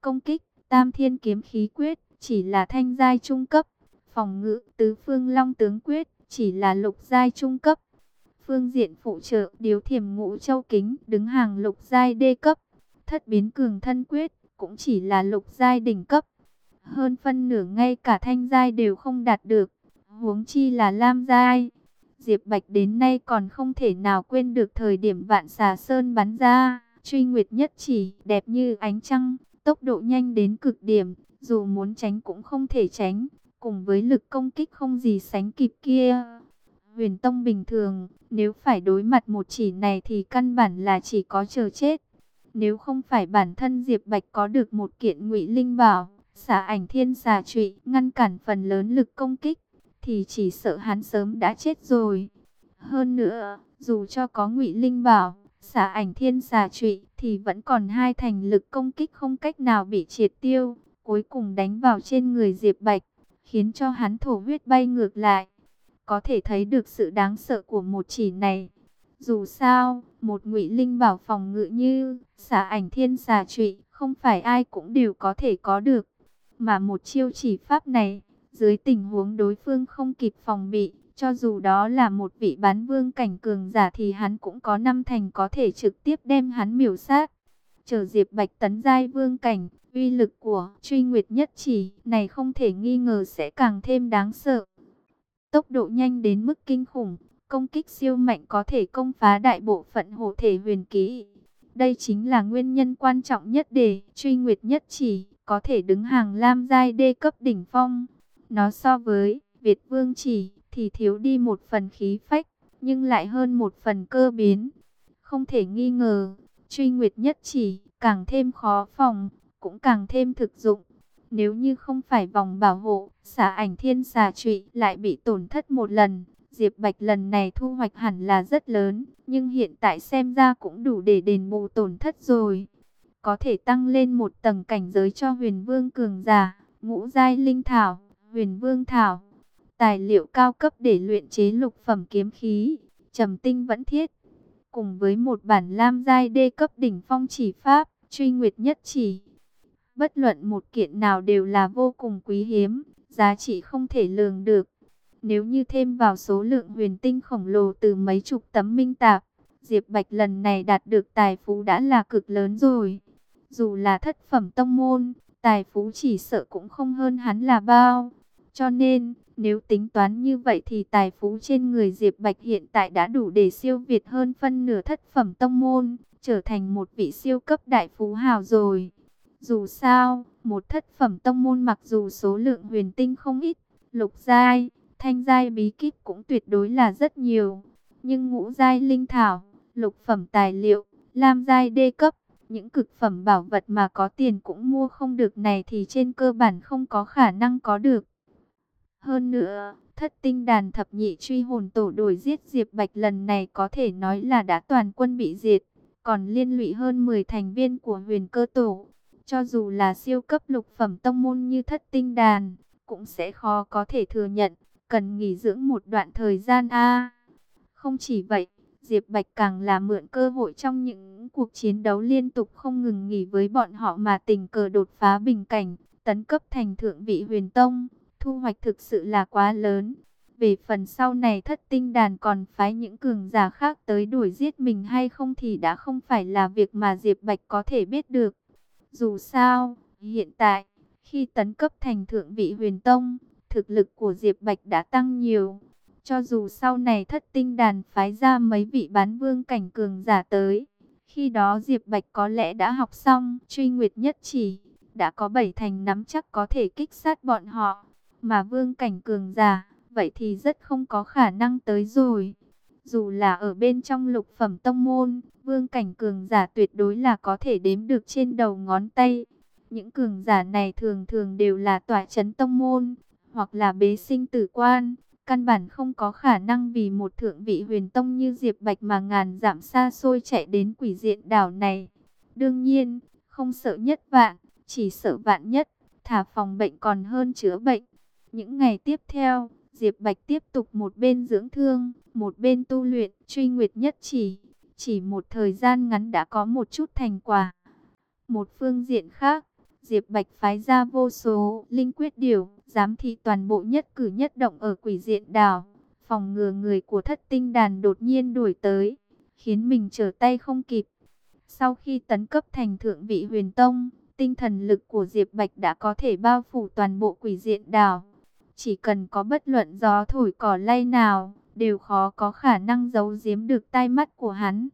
công kích, Tam Thiên Kiếm Khí Quyết chỉ là thanh giai trung cấp, phòng ngự, Tứ Phương Long Tướng Quyết chỉ là lục giai trung cấp. Phương diện phụ trợ, Điếu Thiểm Ngũ Châu Kính đứng hàng lục giai đê cấp, Thất Biến Cường Thân Quyết cũng chỉ là lục giai đỉnh cấp. Hơn phân nửa ngay cả thanh giai đều không đạt được, huống chi là lam giai. Diệp Bạch đến nay còn không thể nào quên được thời điểm Vạn Xà Sơn bắn ra Truy Nguyệt Nhất Chỉ, đẹp như ánh trăng, tốc độ nhanh đến cực điểm, dù muốn tránh cũng không thể tránh, cùng với lực công kích không gì sánh kịp kia. Huyền Tông bình thường, nếu phải đối mặt một chỉ này thì căn bản là chỉ có chờ chết. Nếu không phải bản thân Diệp Bạch có được một kiện Ngụy Linh Bảo, Xà Ảnh Thiên Xà Trụy ngăn cản phần lớn lực công kích, thì chỉ sợ hắn sớm đã chết rồi. Hơn nữa, dù cho có Ngụy Linh Bảo, Xà Ảnh Thiên Xà Trụy thì vẫn còn hai thành lực công kích không cách nào bị triệt tiêu, cuối cùng đánh vào trên người Diệp Bạch, khiến cho hắn thổ huyết bay ngược lại. Có thể thấy được sự đáng sợ của một chỉ này. Dù sao, một Ngụy Linh Bảo phòng ngự như Xà Ảnh Thiên Xà Trụy không phải ai cũng đều có thể có được, mà một chiêu chỉ pháp này, dưới tình huống đối phương không kịp phòng bị, cho dù đó là một vị bán vương cảnh cường giả thì hắn cũng có năm thành có thể trực tiếp đem hắn miểu sát. Chờ Diệp Bạch tấn giai vương cảnh, uy lực của Truy Nguyệt Nhất Chỉ này không thể nghi ngờ sẽ càng thêm đáng sợ. Tốc độ nhanh đến mức kinh khủng, công kích siêu mạnh có thể công phá đại bộ phận hộ thể huyền kỹ. Đây chính là nguyên nhân quan trọng nhất để Truy Nguyệt Nhất Chỉ có thể đứng hàng lam giai đê cấp đỉnh phong. Nó so với Việt Vương Chỉ thì thiếu đi một phần khí phách, nhưng lại hơn một phần cơ biến. Không thể nghi ngờ, Truy Nguyệt Nhất Chỉ càng thêm khó phòng, cũng càng thêm thực dụng. Nếu như không phải vòng bảo hộ, Xà Ảnh Thiên Xà Trụy lại bị tổn thất một lần, Diệp Bạch lần này thu hoạch hẳn là rất lớn, nhưng hiện tại xem ra cũng đủ để đền bù tổn thất rồi. Có thể tăng lên một tầng cảnh giới cho Huyền Vương cường giả, ngũ giai linh thảo, Huyền Vương thảo, tài liệu cao cấp để luyện chế lục phẩm kiếm khí, trầm tinh vẫn thiết, cùng với một bản lam giai đê cấp đỉnh phong chỉ pháp, Truy Nguyệt Nhất Chỉ. Bất luận một kiện nào đều là vô cùng quý hiếm, giá trị không thể lường được. Nếu như thêm vào số lượng huyền tinh khổng lồ từ mấy chục tấm minh tạp, Diệp Bạch lần này đạt được tài phú đã là cực lớn rồi. Dù là thất phẩm tông môn, tài phú chỉ sợ cũng không hơn hắn là bao. Cho nên, nếu tính toán như vậy thì tài phú trên người Diệp Bạch hiện tại đã đủ để siêu việt hơn phân nửa thất phẩm tông môn, trở thành một vị siêu cấp đại phú hào rồi. Dù sao, một thất phẩm tông môn mặc dù số lượng huyền tinh không ít, lục giai, thanh giai bí kíp cũng tuyệt đối là rất nhiều. Nhưng ngũ giai linh thảo, lục phẩm tài liệu, lam giai đê cấp, những cực phẩm bảo vật mà có tiền cũng mua không được này thì trên cơ bản không có khả năng có được. Hơn nữa, thất tinh đàn thập nhị truy hồn tổ đuổi giết Diệp Bạch lần này có thể nói là đã toàn quân bị diệt, còn liên lụy hơn 10 thành viên của Huyền Cơ Tổ. Cho dù là siêu cấp lục phẩm tông môn như thất tinh đàn, cũng sẽ khó có thể thừa nhận, cần nghỉ dưỡng một đoạn thời gian a. Không chỉ vậy, Diệp Bạch càng là mượn cơ hội trong những cuộc chiến đấu liên tục không ngừng nghỉ với bọn họ mà tình cờ đột phá bình cảnh, tấn cấp thành thượng vị Huyền Tông, thu hoạch thực sự là quá lớn. Về phần sau này thất tinh đàn còn phái những cường giả khác tới đuổi giết mình hay không thì đã không phải là việc mà Diệp Bạch có thể biết được. Dù sao, hiện tại, khi tấn cấp thành thượng vị Huyền Tông, thực lực của Diệp Bạch đã tăng nhiều. Cho dù sau này thất tinh đàn phái ra mấy vị bán vương cảnh cường giả tới, khi đó Diệp Bạch có lẽ đã học xong Truy Nguyệt Nhất Chỉ, đã có 7 thành nắm chắc có thể kích sát bọn họ. Mà vương cảnh cường giả, vậy thì rất không có khả năng tới rồi. Dù là ở bên trong lục phẩm tông môn, vương cảnh cường giả tuyệt đối là có thể đếm được trên đầu ngón tay. Những cường giả này thường thường đều là tọa chấn tông môn, hoặc là bế sinh tử quan. Căn bản không có khả năng vì một thượng vị Huyền Tông như Diệp Bạch mà ngàn dặm xa xôi chạy đến quỷ diện đảo này. Đương nhiên, không sợ nhất vạn, chỉ sợ vạn nhất, thà phòng bệnh còn hơn chữa bệnh. Những ngày tiếp theo, Diệp Bạch tiếp tục một bên dưỡng thương, một bên tu luyện Truy Nguyệt Nhất Chỉ một thời gian ngắn đã có một chút thành quả. Một phương diện khác, Diệp Bạch phái ra vô số linh quyết điểu, giám thị toàn bộ nhất cử nhất động ở Quỷ Diện Đảo, phòng ngừa người của Thất Tinh Đàn đột nhiên đuổi tới, khiến mình trở tay không kịp. Sau khi tấn cấp thành Thượng Vị Huyền Tông, tinh thần lực của Diệp Bạch đã có thể bao phủ toàn bộ Quỷ Diện Đảo. Chỉ cần có bất luận gió thổi cỏ lay nào, đều khó có khả năng giấu giếm được tai mắt của hắn.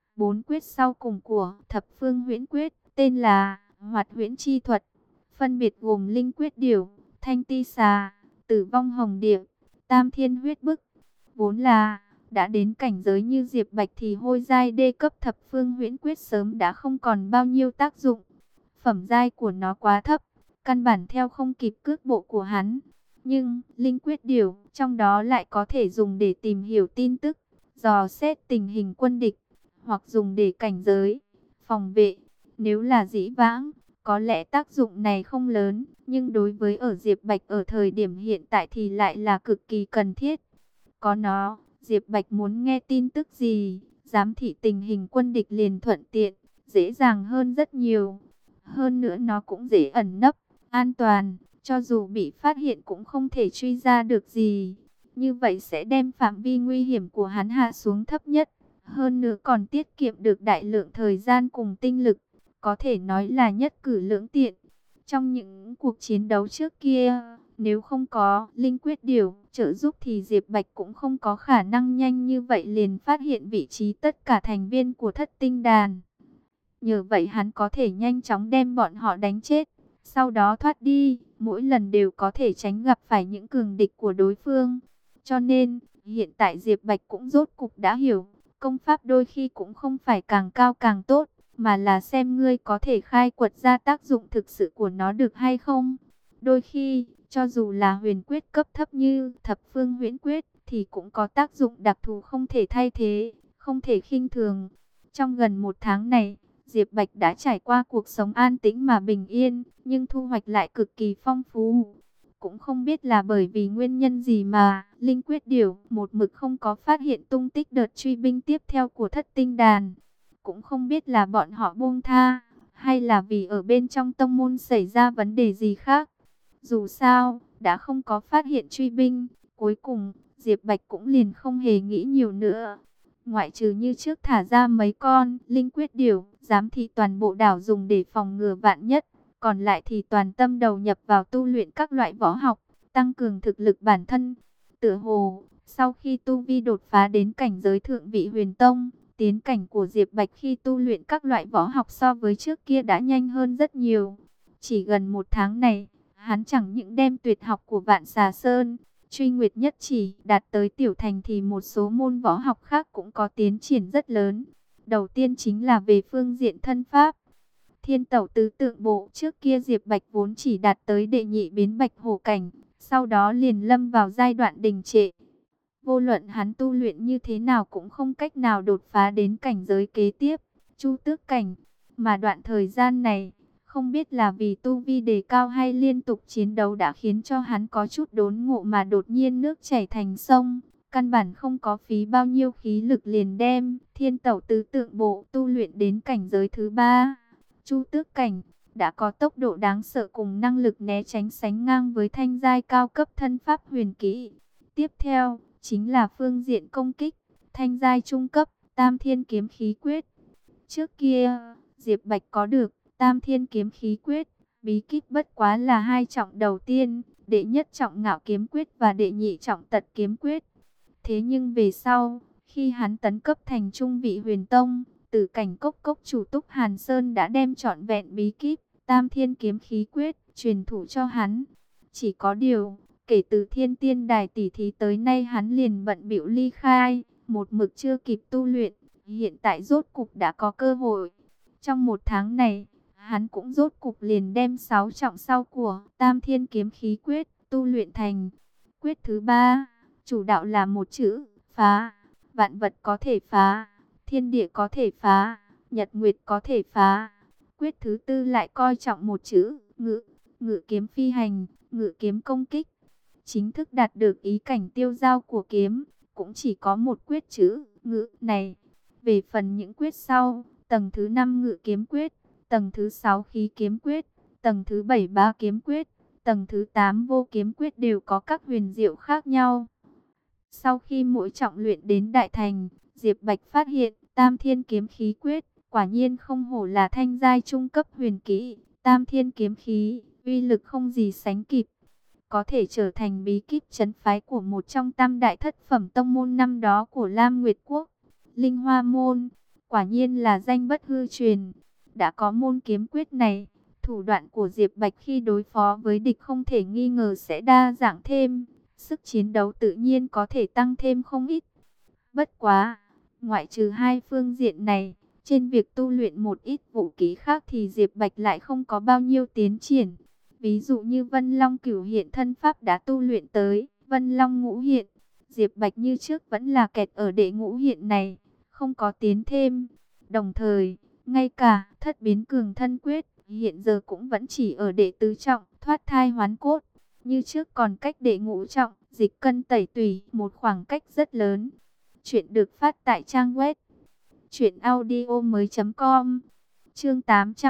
4 quyết sau cùng của Thập Phương Huyễn Quyết, tên là Hoạt Huyễn Chi Thuật, phân biệt gồm Linh Quyết Điểu, Thanh Ti Xà, Tử Vong Hồng Điệp, Tam Thiên Huyết Bức. Vốn là đã đến cảnh giới như Diệp Bạch thì hôi giai đê cấp Thập Phương Huyễn Quyết sớm đã không còn bao nhiêu tác dụng. Phẩm giai của nó quá thấp, căn bản theo không kịp cước bộ của hắn. Nhưng Linh Quyết Điểu trong đó lại có thể dùng để tìm hiểu tin tức, dò xét tình hình quân địch, hoặc dùng để cảnh giới, phòng vệ. Nếu là dĩ vãng, có lẽ tác dụng này không lớn, nhưng đối với ở Diệp Bạch ở thời điểm hiện tại thì lại là cực kỳ cần thiết. Có nó, Diệp Bạch muốn nghe tin tức gì, giám thị tình hình quân địch liền thuận tiện, dễ dàng hơn rất nhiều. Hơn nữa nó cũng dễ ẩn nấp, an toàn, cho dù bị phát hiện cũng không thể truy ra được gì. Như vậy sẽ đem phạm vi nguy hiểm của hắn hạ xuống thấp nhất. Hơn nữa còn tiết kiệm được đại lượng thời gian cùng tinh lực, có thể nói là nhất cử lưỡng tiện. Trong những cuộc chiến đấu trước kia, nếu không có Linh Quyết Điểu trợ giúp thì Diệp Bạch cũng không có khả năng nhanh như vậy liền phát hiện vị trí tất cả thành viên của Thất Tinh Đàn. Nhờ vậy hắn có thể nhanh chóng đem bọn họ đánh chết, sau đó thoát đi, mỗi lần đều có thể tránh gặp phải những cường địch của đối phương. Cho nên, hiện tại Diệp Bạch cũng rốt cục đã hiểu, công pháp đôi khi cũng không phải càng cao càng tốt, mà là xem ngươi có thể khai quật ra tác dụng thực sự của nó được hay không. Đôi khi, cho dù là huyền quyết cấp thấp như Thập Phương Huyễn Quyết, thì cũng có tác dụng đặc thù không thể thay thế, không thể khinh thường. Trong gần 1 tháng này, Diệp Bạch đã trải qua cuộc sống an tĩnh mà bình yên, nhưng thu hoạch lại cực kỳ phong phú. Cũng không biết là bởi vì nguyên nhân gì mà Linh Quyết Điểu một mực không có phát hiện tung tích đợt truy binh tiếp theo của Thất Tinh Đàn. Cũng không biết là bọn họ buông tha, hay là vì ở bên trong tông môn xảy ra vấn đề gì khác. Dù sao, đã không có phát hiện truy binh, cuối cùng Diệp Bạch cũng liền không hề nghĩ nhiều nữa. Ngoại trừ như trước thả ra mấy con Linh Quyết Điểu, giám thị toàn bộ đảo dùng để phòng ngừa vạn nhất. Còn lại thì toàn tâm đầu nhập vào tu luyện các loại võ học, tăng cường thực lực bản thân. Tựa hồ, sau khi tu vi đột phá đến cảnh giới Thượng Vị Huyền Tông, tiến cảnh của Diệp Bạch khi tu luyện các loại võ học so với trước kia đã nhanh hơn rất nhiều. Chỉ gần 1 tháng này, hắn chẳng những đem tuyệt học của Vạn Xà Sơn, Truy Nguyệt Nhất Chỉ đạt tới tiểu thành thì một số môn võ học khác cũng có tiến triển rất lớn. Đầu tiên chính là về phương diện thân pháp. Thiên Tẩu Tứ Tượng Bộ trước kia Diệp Bạch vốn chỉ đạt tới đệ nhị biến Bạch Hổ cảnh, sau đó liền lâm vào giai đoạn đình trệ. Vô luận hắn tu luyện như thế nào cũng không cách nào đột phá đến cảnh giới kế tiếp, Chu Tước cảnh. Mà đoạn thời gian này, không biết là vì tu vi đề cao hay liên tục chiến đấu đã khiến cho hắn có chút đốn ngộ mà đột nhiên nước chảy thành sông. Căn bản không có phí bao nhiêu khí lực liền đem Thiên Tẩu Tứ Tượng Bộ tu luyện đến cảnh giới thứ 3. Chu Tước cảnh đã có tốc độ đáng sợ cùng năng lực né tránh sánh ngang với thanh giai cao cấp thân pháp huyền kỹ. Tiếp theo chính là phương diện công kích, thanh giai trung cấp, Tam Thiên Kiếm Khí Quyết. Trước kia, Diệp Bạch có được Tam Thiên Kiếm Khí Quyết, bí kíp bất quá là 2 trọng đầu tiên, đệ nhất trọng Ngạo Kiếm Quyết và đệ nhị trọng Tật Kiếm Quyết. Thế nhưng về sau, khi hắn tấn cấp thành Trung Vị Huyền Tông, Tử Cảnh Cốc Cốc chủ Túc Hàn Sơn đã đem trọn vẹn bí kíp Tam Thiên Kiếm Khí Quyết truyền thụ cho hắn. Chỉ có điều, kể từ Thiên Tiên Đài tỷ thí tới nay hắn liền bận bịu ly khai, một mực chưa kịp tu luyện, hiện tại rốt cục đã có cơ hội. Trong 1 tháng này, hắn cũng rốt cục liền đem 6 trọng sau của Tam Thiên Kiếm Khí Quyết tu luyện thành. Quyết thứ 3, chủ đạo là một chữ, phá. Vạn vật có thể phá, thiên địa có thể phá, nhật nguyệt có thể phá. Quyết thứ 4 lại coi trọng một chữ, ngự. Ngự kiếm phi hành, ngự kiếm công kích. Chính thức đạt được ý cảnh tiêu dao của kiếm, cũng chỉ có một quyết chữ, ngự này. Về phần những quyết sau, tầng thứ 5 ngự kiếm quyết, tầng thứ 6 khí kiếm quyết, tầng thứ 7 Bá Kiếm Quyết, tầng thứ 8 Vô Kiếm Quyết đều có các huyền diệu khác nhau. Sau khi mỗi trọng luyện đến đại thành, Diệp Bạch phát hiện Tam Thiên Kiếm Khí Quyết, quả nhiên không hổ là thanh giai trung cấp huyền kỹ. Tam Thiên Kiếm Khí, uy lực không gì sánh kịp, có thể trở thành bí kíp trấn phái của một trong tam đại thất phẩm tông môn năm đó của Lam Nguyệt Quốc, Linh Hoa Môn. Quả nhiên là danh bất hư truyền. Đã có môn kiếm quyết này, thủ đoạn của Diệp Bạch khi đối phó với địch không thể nghi ngờ sẽ đa dạng thêm, sức chiến đấu tự nhiên có thể tăng thêm không ít. Bất quá, ngoại trừ hai phương diện này, trên việc tu luyện một ít vũ khí khác thì Diệp Bạch lại không có bao nhiêu tiến triển. Ví dụ như Vân Long Cửu Hiện thân pháp đã tu luyện tới Vân Long Ngũ Hiện, Diệp Bạch như trước vẫn là kẹt ở đệ ngũ hiện này, không có tiến thêm. Đồng thời, ngay cả Thất Biến Cường Thân Quyết hiện giờ cũng vẫn chỉ ở đệ tứ trọng, thoát thai hoán cốt. Như trước còn cách đệ ngũ trọng, dịch cân tẩy tủy một khoảng cách rất lớn. Chuyện được phát tại trang web truyệnaudiomoi.com. Chương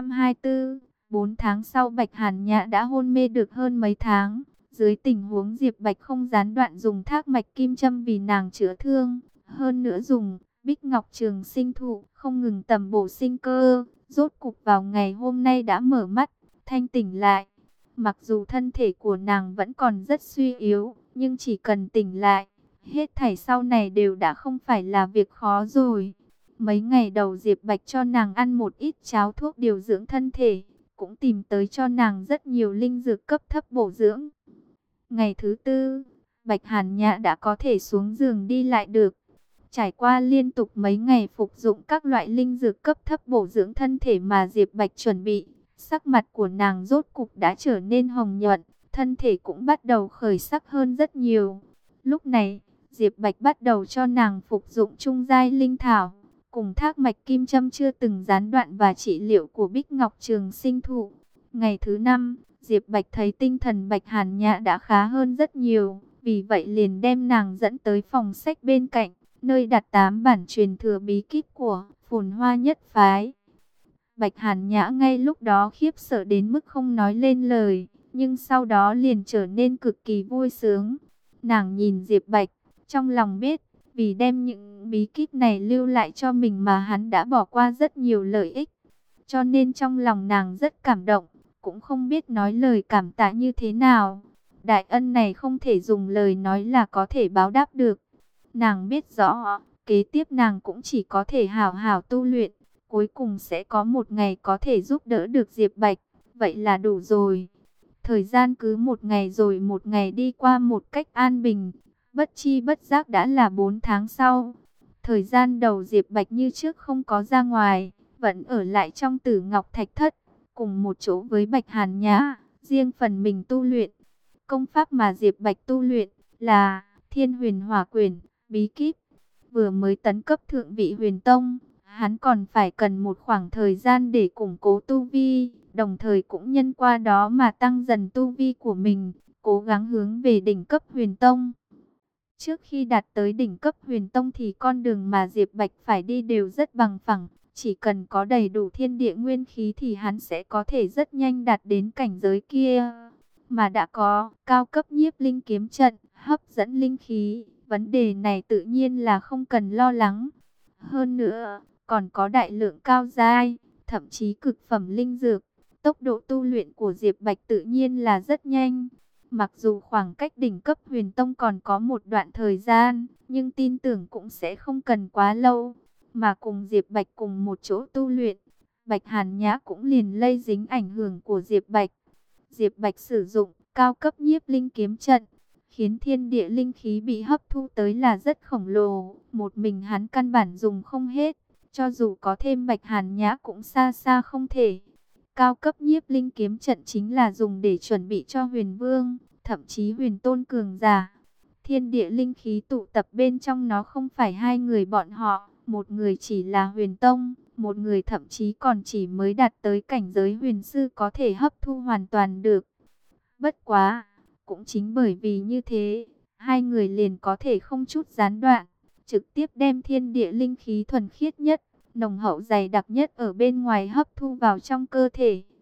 824. 4 tháng sau Bạch Hàn Nhã đã hôn mê được hơn mấy tháng. Dưới tình huống Diệp Bạch không gián đoạn dùng thác mạch kim châm vì nàng chữa thương, hơn nữa dùng Bích Ngọc Trường Sinh Thụ không ngừng tầm bổ sinh cơ, rốt cục vào ngày hôm nay đã mở mắt, thanh tỉnh lại. Mặc dù thân thể của nàng vẫn còn rất suy yếu, nhưng chỉ cần tỉnh lại, hết thảy sau này đều đã không phải là việc khó rồi. Mấy ngày đầu Diệp Bạch cho nàng ăn một ít cháo thuốc điều dưỡng thân thể, cũng tìm tới cho nàng rất nhiều linh dược cấp thấp bổ dưỡng. Ngày thứ tư, Bạch Hàn Nhã đã có thể xuống giường đi lại được. Trải qua liên tục mấy ngày phục dụng các loại linh dược cấp thấp bổ dưỡng thân thể mà Diệp Bạch chuẩn bị, sắc mặt của nàng rốt cục đã trở nên hồng nhuận, thân thể cũng bắt đầu khởi sắc hơn rất nhiều. Lúc này, Diệp Bạch bắt đầu cho nàng phục dụng trung giai linh thảo, cùng thác mạch kim châm chưa từng gián đoạn và trị liệu của Bích Ngọc Trường Sinh Thụ. Ngày thứ 5, Diệp Bạch thấy tinh thần Bạch Hàn Nhã đã khá hơn rất nhiều, vì vậy liền đem nàng dẫn tới phòng sách bên cạnh, nơi đặt 8 bản truyền thừa bí kíp của Phồn Hoa Nhất Phái. Bạch Hàn Nhã ngay lúc đó khiếp sợ đến mức không nói lên lời, nhưng sau đó liền trở nên cực kỳ vui sướng. Nàng nhìn Diệp Bạch, trong lòng biết, vì đem những bí kíp này lưu lại cho mình mà hắn đã bỏ qua rất nhiều lợi ích. Cho nên trong lòng nàng rất cảm động, cũng không biết nói lời cảm tạ như thế nào. Đại ân này không thể dùng lời nói là có thể báo đáp được. Nàng biết rõ, kế tiếp nàng cũng chỉ có thể hảo hảo tu luyện, cuối cùng sẽ có một ngày có thể giúp đỡ được Diệp Bạch, vậy là đủ rồi. Thời gian cứ một ngày rồi một ngày đi qua một cách an bình, bất chi bất giác đã là 4 tháng sau. Thời gian đầu Diệp Bạch như trước không có ra ngoài, vẫn ở lại trong Tử Ngọc Thạch Thất, cùng một chỗ với Bạch Hàn Nhã, riêng phần mình tu luyện. Công pháp mà Diệp Bạch tu luyện là Thiên Huyền Hỏa Quyền, bí kíp. Vừa mới tấn cấp thượng vị Huyền Tông, hắn còn phải cần một khoảng thời gian để củng cố tu vi, đồng thời cũng nhân qua đó mà tăng dần tu vi của mình, cố gắng hướng về đỉnh cấp Huyền Tông. Trước khi đạt tới đỉnh cấp Huyền Tông thì con đường mà Diệp Bạch phải đi đều rất bằng phẳng, chỉ cần có đầy đủ thiên địa nguyên khí thì hắn sẽ có thể rất nhanh đạt đến cảnh giới kia. Mà đã có cao cấp nhiếp linh kiếm trận, hấp dẫn linh khí, vấn đề này tự nhiên là không cần lo lắng. Hơn nữa, còn có đại lượng cao giai, thậm chí cực phẩm linh dược. Tốc độ tu luyện của Diệp Bạch tự nhiên là rất nhanh. Mặc dù khoảng cách đỉnh cấp Huyền Tông còn có một đoạn thời gian, nhưng tin tưởng cũng sẽ không cần quá lâu. Mà cùng Diệp Bạch cùng một chỗ tu luyện, Bạch Hàn Nhã cũng liền lây dính ảnh hưởng của Diệp Bạch. Diệp Bạch sử dụng cao cấp nhiếp linh kiếm trận, khiến thiên địa linh khí bị hấp thu tới là rất khổng lồ, một mình hắn căn bản dùng không hết, cho dù có thêm Bạch Hàn Nhã cũng xa xa không thể. Cao cấp nhiếp linh kiếm trận chính là dùng để chuẩn bị cho Huyền Vương, thậm chí Huyền Tôn cường giả. Thiên địa linh khí tụ tập bên trong nó không phải hai người bọn họ, một người chỉ là Huyền Tông, một người thậm chí còn chỉ mới đạt tới cảnh giới huyền sư có thể hấp thu hoàn toàn được. Bất quá, cũng chính bởi vì như thế, hai người liền có thể không chút gián đoạn, trực tiếp đem thiên địa linh khí thuần khiết nhất, nồng hậu dày đặc nhất ở bên ngoài hấp thu vào trong cơ thể,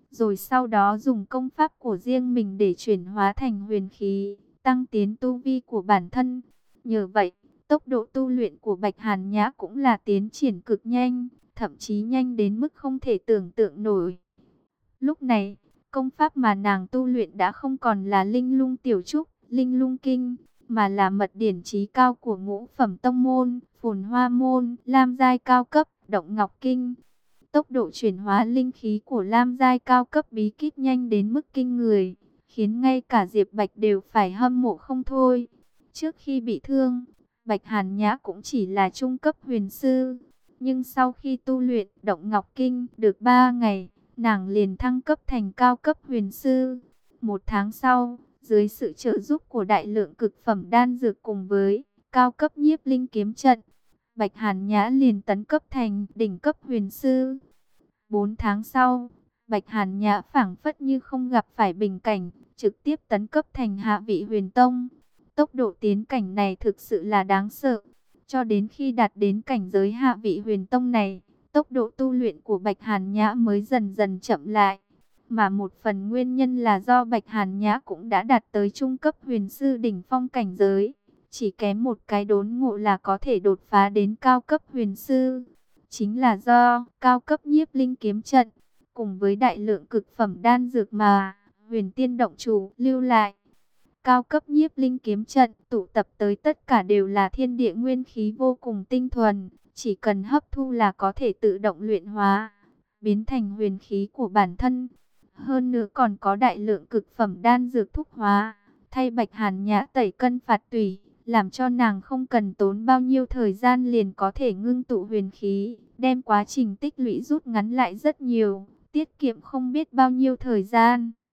rồi sau đó dùng công pháp của riêng mình để chuyển hóa thành huyền khí, tăng tiến tu vi của bản thân. Nhờ vậy, tốc độ tu luyện của Bạch Hàn Nhã cũng là tiến triển cực nhanh, thậm chí nhanh đến mức không thể tưởng tượng nổi. Lúc này, công pháp mà nàng tu luyện đã không còn là Linh Lung Tiểu Trúc, Linh Lung Kinh, mà là mật điển chí cao của ngũ phẩm tông môn, Phồn Hoa môn, Lam giai cao cấp, Động Ngọc Kinh. Tốc độ chuyển hóa linh khí của Lam giai cao cấp bí kíp nhanh đến mức kinh người, khiến ngay cả Diệp Bạch đều phải hâm mộ không thôi. Trước khi bị thương, Bạch Hàn Nhã cũng chỉ là trung cấp huyền sư, nhưng sau khi tu luyện Động Ngọc Kinh được 3 ngày, nàng liền thăng cấp thành cao cấp huyền sư. 1 tháng sau, dưới sự trợ giúp của đại lượng cực phẩm đan dược cùng với cao cấp nhiếp linh kiếm trận, Bạch Hàn Nhã liền tấn cấp thành đỉnh cấp huyền sư. 4 tháng sau, Bạch Hàn Nhã phảng phất như không gặp phải bình cảnh, trực tiếp tấn cấp thành hạ vị huyền tông. Tốc độ tiến cảnh này thực sự là đáng sợ. Cho đến khi đạt đến cảnh giới hạ vị huyền tông này, tốc độ tu luyện của Bạch Hàn Nhã mới dần dần chậm lại. Mà một phần nguyên nhân là do Bạch Hàn Nhã cũng đã đạt tới trung cấp huyền sư đỉnh phong cảnh giới. Chỉ kém một cái đốn ngộ là có thể đột phá đến cao cấp huyền sư. Chính là do cao cấp nhiếp linh kiếm trận, cùng với đại lượng cực phẩm đan dược mà Huyền Tiên động chủ lưu lại. Cao cấp nhiếp linh kiếm trận tụ tập tới tất cả đều là thiên địa nguyên khí vô cùng tinh thuần, chỉ cần hấp thu là có thể tự động luyện hóa, biến thành huyền khí của bản thân. Hơn nữa còn có đại lượng cực phẩm đan dược thúc hóa, thay Bạch Hàn Nhã tẩy cân phạt tủy, làm cho nàng không cần tốn bao nhiêu thời gian liền có thể ngưng tụ huyền khí, đem quá trình tích lũy rút ngắn lại rất nhiều, tiết kiệm không biết bao nhiêu thời gian.